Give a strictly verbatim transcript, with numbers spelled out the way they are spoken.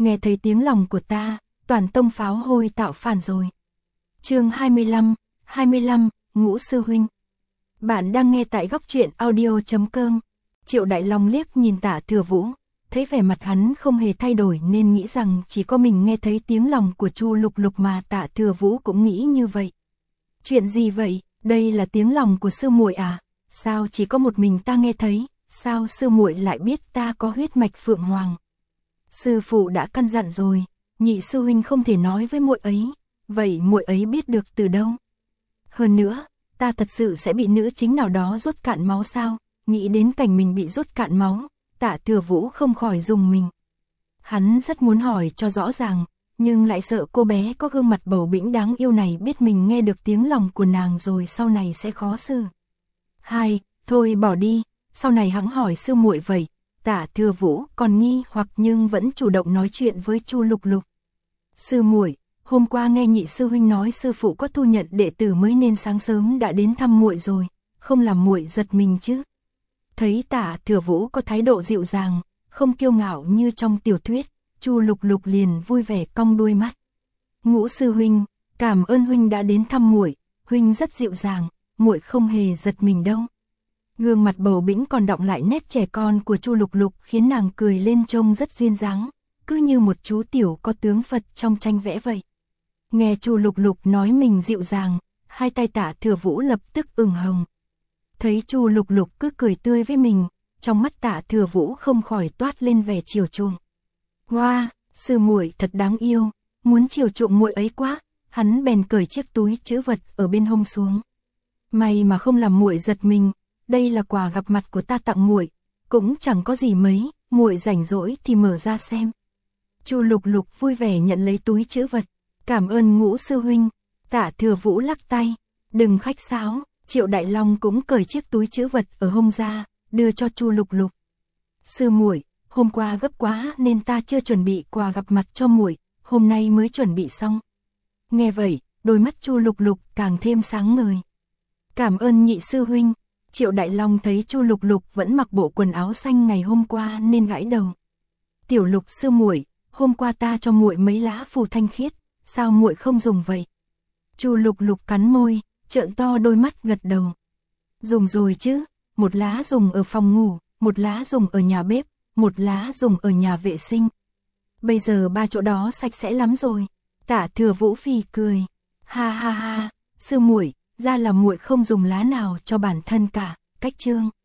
nghe thấy tiếng lòng của ta, toàn tông pháo hôi tạo phản rồi. Chương hai mươi lăm, hai mươi lăm, Ngũ sư huynh. Bạn đang nghe tại góc truyện audio chấm com. Triệu Đại Long liếc nhìn Tạ Thừa Vũ, thấy vẻ mặt hắn không hề thay đổi nên nghĩ rằng chỉ có mình nghe thấy tiếng lòng của Chu Lục Lục mà Tạ Thừa Vũ cũng nghĩ như vậy. Chuyện gì vậy? Đây là tiếng lòng của sư muội à? Sao chỉ có một mình ta nghe thấy? Sao sư muội lại biết ta có huyết mạch Phượng Hoàng? Sư phụ đã căn dặn rồi, nhị sư huynh không thể nói với muội ấy. Vậy muội ấy biết được từ đâu? Hơn nữa, ta thật sự sẽ bị nữ chính nào đó rút cạn máu sao? Nghĩ đến cảnh mình bị rút cạn máu, Tạ Thừa Vũ không khỏi rùng mình. Hắn rất muốn hỏi cho rõ ràng, nhưng lại sợ cô bé có gương mặt bầu bĩnh đáng yêu này biết mình nghe được tiếng lòng của nàng rồi sau này sẽ khó xử. Hai, thôi bỏ đi, sau này hẵng hỏi sư muội vậy. Tạ Thừa Vũ còn nghi hoặc nhưng vẫn chủ động nói chuyện với Chu Lục Lục. Sư muội, hôm qua nghe nhị sư huynh nói sư phụ có thu nhận đệ tử mới nên sáng sớm đã đến thăm muội rồi, không làm muội giật mình chứ? Thấy Tạ Thừa Vũ có thái độ dịu dàng, không kiêu ngạo như trong tiểu thuyết, Chu Lục Lục liền vui vẻ cong đuôi mắt. Ngũ sư huynh, cảm ơn huynh đã đến thăm muội, huynh rất dịu dàng, muội không hề giật mình đâu. Gương mặt bầu bĩnh còn đọng lại nét trẻ con của Chu Lục Lục khiến nàng cười lên trông rất duyên dáng, cứ như một chú tiểu có tướng Phật trong tranh vẽ vậy. Nghe Chu Lục Lục nói mình dịu dàng, hai tay Tạ Thừa Vũ lập tức ửng hồng. Thấy Chu Lục Lục cứ cười tươi với mình, trong mắt Tạ Thừa Vũ không khỏi toát lên vẻ chiều chuộng. Hoa, wow, sư muội thật đáng yêu, muốn chiều chuộng muội ấy quá. Hắn bèn cởi chiếc túi trữ vật ở bên hông xuống. May mà không làm muội giật mình, đây là quà gặp mặt của ta tặng muội, cũng chẳng có gì mấy, muội rảnh rỗi thì mở ra xem. Chu Lục Lục vui vẻ nhận lấy túi trữ vật, cảm ơn Ngũ sư huynh. Tạ Thừa Vũ lắc tay, đừng khách sáo. Triệu Đại Long cũng cởi chiếc túi trữ vật ở hông ra, đưa cho Chu Lục Lục. Sư muội, hôm qua gấp quá nên ta chưa chuẩn bị quà gặp mặt cho muội, hôm nay mới chuẩn bị xong. Nghe vậy, đôi mắt Chu Lục Lục càng thêm sáng ngời. Cảm ơn nhị sư huynh. Triệu Đại Long thấy Chu Lục Lục vẫn mặc bộ quần áo xanh ngày hôm qua nên gãi đầu. Tiểu Lục sư muội, hôm qua ta cho muội mấy lá phù thanh khiết, sao muội không dùng vậy? Chu Lục Lục cắn môi, trợn to đôi mắt gật đầu. Dùng rồi chứ, một lá dùng ở phòng ngủ, một lá dùng ở nhà bếp, một lá dùng ở nhà vệ sinh. Bây giờ ba chỗ đó sạch sẽ lắm rồi. Tạ Thừa Vũ phì cười. Ha ha ha, sư muội, ra là muội không dùng lá nào cho bản thân cả, cách trương.